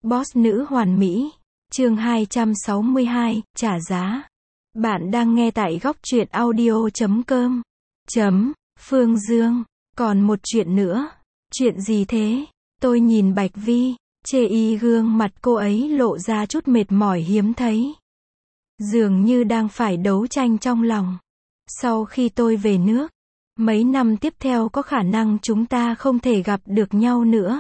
Boss nữ hoàn mỹ. Chương 262, trả giá. Bạn đang nghe tại góc truyện audio.com. Phương Dương. Còn một chuyện nữa. Chuyện gì thế? Tôi nhìn Bạch Vi, chê y gương mặt cô ấy lộ ra chút mệt mỏi hiếm thấy. Dường như đang phải đấu tranh trong lòng. Sau khi tôi về nước, mấy năm tiếp theo có khả năng chúng ta không thể gặp được nhau nữa.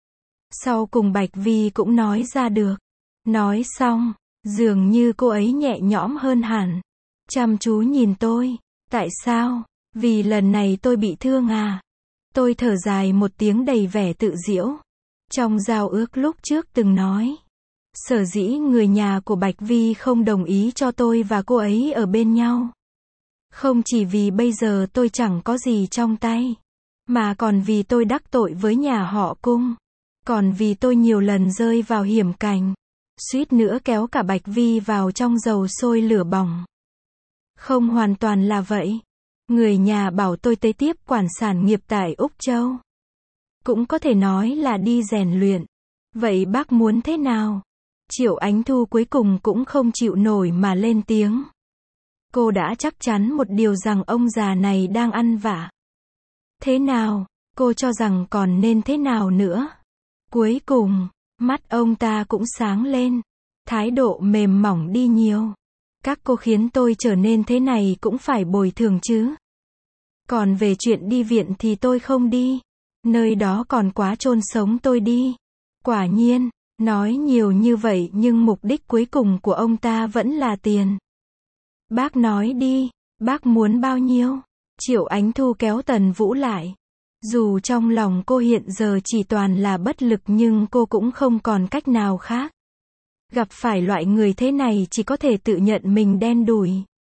Sau cùng Bạch Vi cũng nói ra được. Nói xong, dường như cô ấy nhẹ nhõm hơn hẳn. Chăm chú nhìn tôi. Tại sao? Vì lần này tôi bị thương à? Tôi thở dài một tiếng đầy vẻ tự giễu. Trong giao ước lúc trước từng nói, sở dĩ người nhà của Bạch Vi không đồng ý cho tôi và cô ấy ở bên nhau. Không chỉ vì bây giờ tôi chẳng có gì trong tay, mà còn vì tôi đắc tội với nhà họ Cung. Còn vì tôi nhiều lần rơi vào hiểm cảnh, suýt nữa kéo cả Bạch Vi vào trong dầu sôi lửa bỏng. Không hoàn toàn là vậy. Người nhà bảo tôi tới tiếp quản sản nghiệp tại Úc Châu. Cũng có thể nói là đi rèn luyện. Vậy bác muốn thế nào? Triệu Ánh Thu cuối cùng cũng không chịu nổi mà lên tiếng. Cô đã chắc chắn một điều rằng ông già này đang ăn vạ. Thế nào? Cô cho rằng còn nên thế nào nữa? Cuối cùng, mắt ông ta cũng sáng lên. Thái độ mềm mỏng đi nhiều. Các cô khiến tôi trở nên thế này cũng phải bồi thường chứ. Còn về chuyện đi viện thì tôi không đi. Nơi đó còn quá chôn sống tôi đi. Quả nhiên, nói nhiều như vậy nhưng mục đích cuối cùng của ông ta vẫn là tiền. Bác nói đi, bác muốn bao nhiêu? Triệu Ánh Thu kéo Tần Vũ lại. Dù trong lòng cô hiện giờ chỉ toàn là bất lực nhưng cô cũng không còn cách nào khác. Gặp phải loại người thế này chỉ có thể tự nhận mình đen đủi.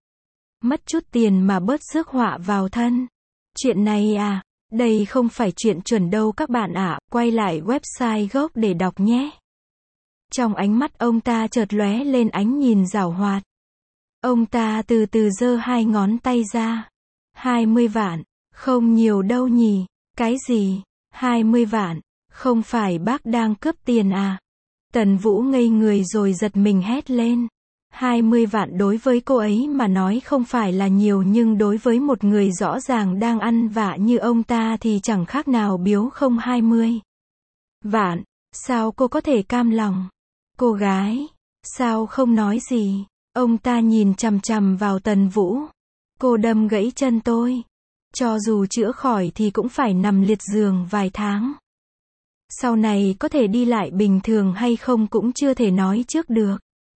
Mất chút tiền mà bớt rước họa vào thân. Chuyện này à, đây không phải chuyện chuẩn đâu các bạn ạ, quay lại website gốc để đọc nhé. Trong ánh mắt ông ta chợt lóe lên ánh nhìn giảo hoạt. Ông ta từ từ giơ hai ngón tay ra. 20 vạn, không nhiều đâu nhỉ? Cái gì? 20 vạn, không phải bác đang cướp tiền à? Tần Vũ ngây người rồi giật mình hét lên. 20 vạn đối với cô ấy mà nói không phải là nhiều nhưng đối với một người rõ ràng đang ăn vạ như ông ta thì chẳng khác nào biếu không 20 vạn. Sao cô có thể cam lòng? Cô gái, sao không nói gì? Ông ta nhìn chằm chằm vào Tần Vũ. Cô đâm gãy chân tôi. Cho dù chữa khỏi thì cũng phải nằm liệt giường vài tháng. Sau này có thể đi lại bình thường hay không cũng chưa thể nói trước được.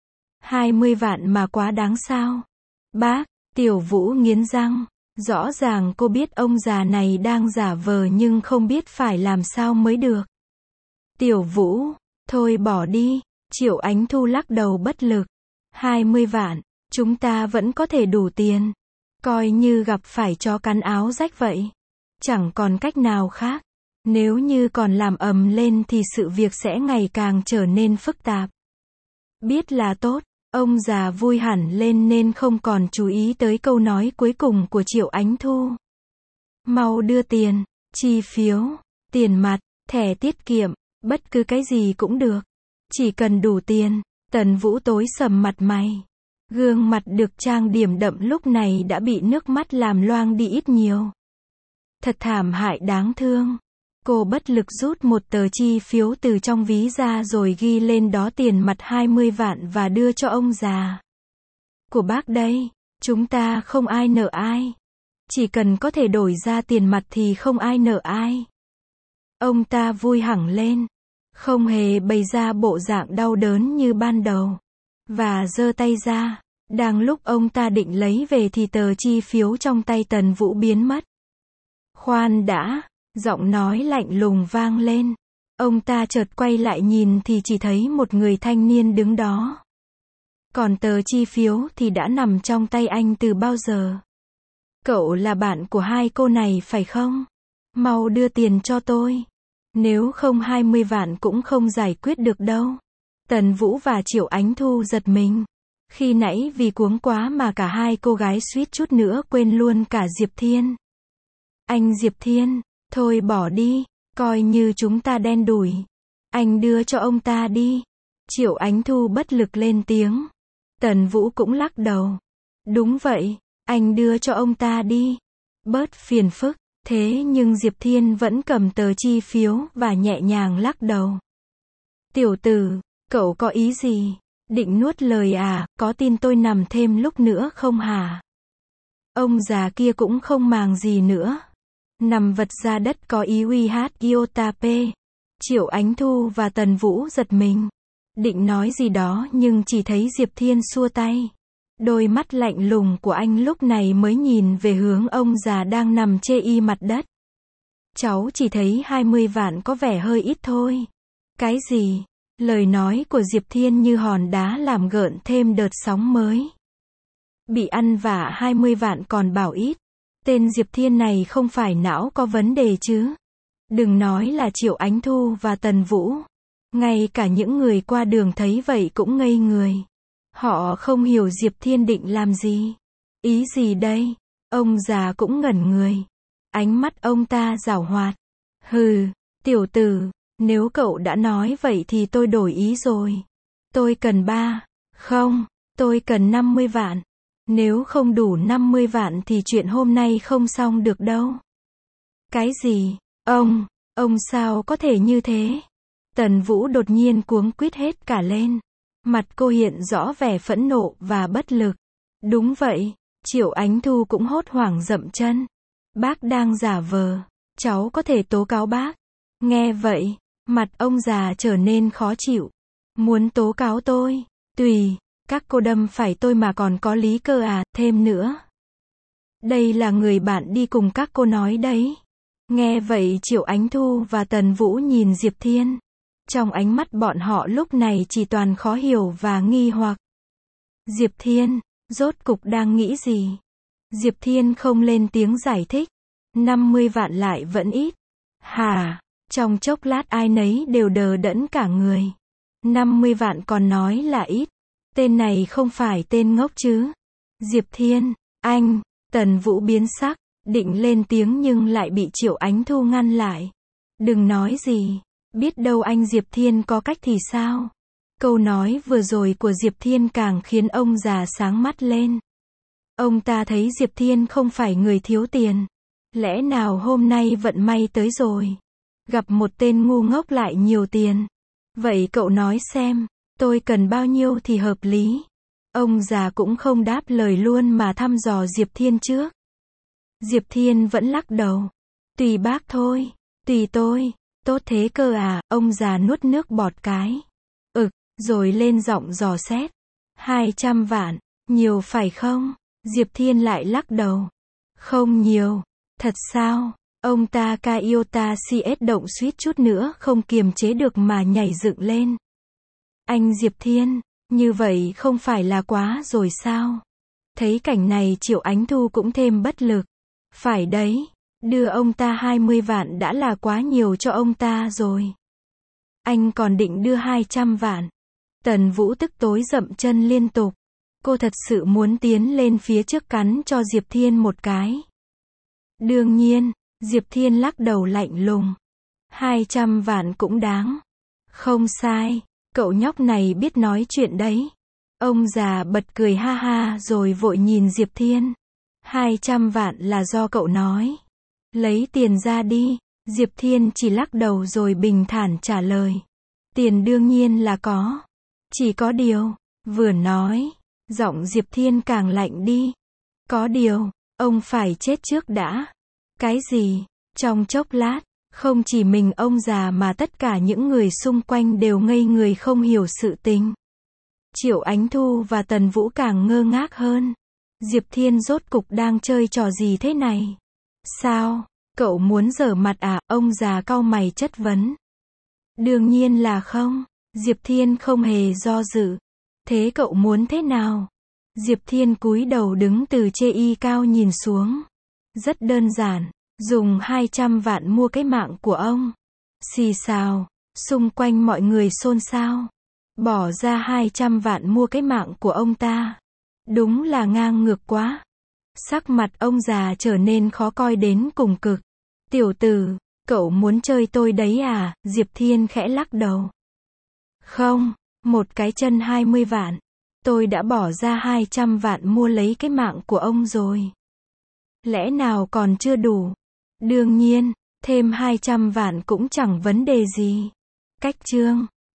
20 vạn mà quá đáng sao? Bác, Tiểu Vũ nghiến răng. Rõ ràng cô biết ông già này đang giả vờ nhưng không biết phải làm sao mới được. Tiểu Vũ, thôi bỏ đi. Triệu Ánh Thu lắc đầu bất lực. 20 vạn, chúng ta vẫn có thể đủ tiền. Coi như gặp phải chó cắn áo rách vậy. Chẳng còn cách nào khác. Nếu như còn làm ầm lên thì sự việc sẽ ngày càng trở nên phức tạp. Biết là tốt, ông già vui hẳn lên nên không còn chú ý tới câu nói cuối cùng của Triệu Ánh Thu. Mau đưa tiền, chi phiếu, tiền mặt, thẻ tiết kiệm, bất cứ cái gì cũng được. Chỉ cần đủ tiền. Tần Vũ tối sầm mặt mày. Gương mặt được trang điểm đậm lúc này đã bị nước mắt làm loang đi ít nhiều. Thật thảm hại đáng thương. Cô bất lực rút một tờ chi phiếu từ trong ví ra rồi ghi lên đó tiền mặt 20 vạn và đưa cho ông già. Của bác đây, chúng ta không ai nợ ai. Chỉ cần có thể đổi ra tiền mặt thì không ai nợ ai. Ông ta vui hẳn lên. Không hề bày ra bộ dạng đau đớn như ban đầu. Và giơ tay ra. Đang lúc ông ta định lấy về thì tờ chi phiếu trong tay Tần Vũ biến mất. Khoan đã. Giọng nói lạnh lùng vang lên. Ông ta chợt quay lại nhìn thì chỉ thấy một người thanh niên đứng đó. Còn tờ chi phiếu thì đã nằm trong tay anh từ bao giờ. Cậu là bạn của hai cô này phải không? Mau đưa tiền cho tôi. Nếu không 20 vạn cũng không giải quyết được đâu. Tần Vũ và Triệu Ánh Thu giật mình. Khi nãy vì cuống quá mà cả hai cô gái suýt chút nữa quên luôn cả Diệp Thiên. Anh Diệp Thiên, thôi bỏ đi, coi như chúng ta đen đủi. Anh đưa cho ông ta đi. Triệu Ánh Thu bất lực lên tiếng. Tần Vũ cũng lắc đầu. Đúng vậy, anh đưa cho ông ta đi. Bớt phiền phức. Thế nhưng Diệp Thiên vẫn cầm tờ chi phiếu và nhẹ nhàng lắc đầu. Tiểu tử, cậu có ý gì? Định nuốt lời à, có tin tôi nằm thêm lúc nữa không hả? Ông già kia cũng không màng gì nữa. Nằm vật ra đất có ý uy hát Iotape. Triệu Ánh Thu và Tần Vũ giật mình. Định nói gì đó nhưng chỉ thấy Diệp Thiên xua tay. Đôi mắt lạnh lùng của anh lúc này mới nhìn về hướng ông già đang nằm chê y mặt đất. Cháu chỉ thấy 20 vạn có vẻ hơi ít thôi. Cái gì? Lời nói của Diệp Thiên như hòn đá làm gợn thêm đợt sóng mới. Bị ăn vạ 20 vạn còn bảo ít. Tên Diệp Thiên này không phải não có vấn đề chứ. Đừng nói là Triệu Ánh Thu và Tần Vũ. Ngay cả những người qua đường thấy vậy cũng ngây người. Họ không hiểu Diệp Thiên định làm gì. Ý gì đây? Ông già cũng ngẩn người. Ánh mắt ông ta giảo hoạt. Hừ, tiểu tử, nếu cậu đã nói vậy thì tôi đổi ý rồi. Tôi cần 3. Không, tôi cần 50 vạn. Nếu không đủ 50 vạn thì chuyện hôm nay không xong được đâu. Cái gì? Ông sao có thể như thế? Tần Vũ đột nhiên cuống quýt hết cả lên. Mặt cô hiện rõ vẻ phẫn nộ và bất lực. Đúng vậy, Triệu Ánh Thu cũng hốt hoảng dậm chân. Bác đang giả vờ, cháu có thể tố cáo bác. Nghe vậy, mặt ông già trở nên khó chịu. Muốn tố cáo tôi? Tùy, các cô đâm phải tôi mà còn có lý cơ à, thêm nữa. Đây là người bạn đi cùng các cô nói đấy. Nghe vậy Triệu Ánh Thu và Tần Vũ nhìn Diệp Thiên. Trong ánh mắt bọn họ lúc này chỉ toàn khó hiểu và nghi hoặc. Diệp Thiên, rốt cục đang nghĩ gì? Diệp Thiên không lên tiếng giải thích. 50 vạn lại vẫn ít. Hả? Trong chốc lát ai nấy đều đờ đẫn cả người. 50 vạn còn nói là ít. Tên này không phải tên ngốc chứ. Diệp Thiên, anh, Tần Vũ biến sắc, định lên tiếng nhưng lại bị Triệu Ánh Thu ngăn lại. Đừng nói gì. Biết đâu anh Diệp Thiên có cách thì sao? Câu nói vừa rồi của Diệp Thiên càng khiến ông già sáng mắt lên. Ông ta thấy Diệp Thiên không phải người thiếu tiền. Lẽ nào hôm nay vận may tới rồi? Gặp một tên ngu ngốc lại nhiều tiền. Vậy cậu nói xem, tôi cần bao nhiêu thì hợp lý? Ông già cũng không đáp lời luôn mà thăm dò Diệp Thiên trước. Diệp Thiên vẫn lắc đầu. Tùy bác thôi, tùy tôi. Tốt thế cơ à, ông già nuốt nước bọt cái. Rồi lên giọng dò xét. 200 vạn, nhiều phải không? Diệp Thiên lại lắc đầu. Không nhiều. Thật sao? Ông ta Kaiota CS động suýt chút nữa không kiềm chế được mà nhảy dựng lên. Anh Diệp Thiên, như vậy không phải là quá rồi sao? Thấy cảnh này Triệu Ánh Thu cũng thêm bất lực. Phải đấy. Đưa ông ta 20 vạn đã là quá nhiều cho ông ta rồi. Anh còn định đưa 200 vạn. Tần Vũ tức tối dậm chân liên tục. Cô thật sự muốn tiến lên phía trước cắn cho Diệp Thiên một cái. Đương nhiên, Diệp Thiên lắc đầu lạnh lùng. 200 vạn cũng đáng. Không sai, cậu nhóc này biết nói chuyện đấy. Ông già bật cười ha ha rồi vội nhìn Diệp Thiên. 200 vạn là do cậu nói. Lấy tiền ra đi. Diệp Thiên chỉ lắc đầu rồi bình thản trả lời. Tiền đương nhiên là có. Chỉ có điều, vừa nói, giọng Diệp Thiên càng lạnh đi. Có điều, ông phải chết trước đã. Cái gì? Trong chốc lát, không chỉ mình ông già mà tất cả những người xung quanh đều ngây người không hiểu sự tình. Triệu Ánh Thu và Tần Vũ càng ngơ ngác hơn. Diệp Thiên rốt cục đang chơi trò gì thế này? Sao? Cậu muốn giở mặt à? Ông già cau mày chất vấn. Đương nhiên là không. Diệp Thiên không hề do dự. Thế cậu muốn thế nào? Diệp Thiên cúi đầu đứng từ chê cao nhìn xuống. Rất đơn giản. Dùng 200 vạn mua cái mạng của ông. Xì xào. Xung quanh mọi người xôn xao. Bỏ ra 200 vạn mua cái mạng của ông ta. Đúng là ngang ngược quá. Sắc mặt ông già trở nên khó coi đến cùng cực. Tiểu tử, Cậu muốn chơi tôi đấy à? Diệp Thiên khẽ lắc đầu. Không, một cái chân 20 vạn. Tôi đã bỏ ra 200 vạn mua lấy cái mạng của ông rồi. Lẽ nào còn chưa đủ? Đương nhiên, thêm 200 vạn cũng chẳng vấn đề gì. Cách chương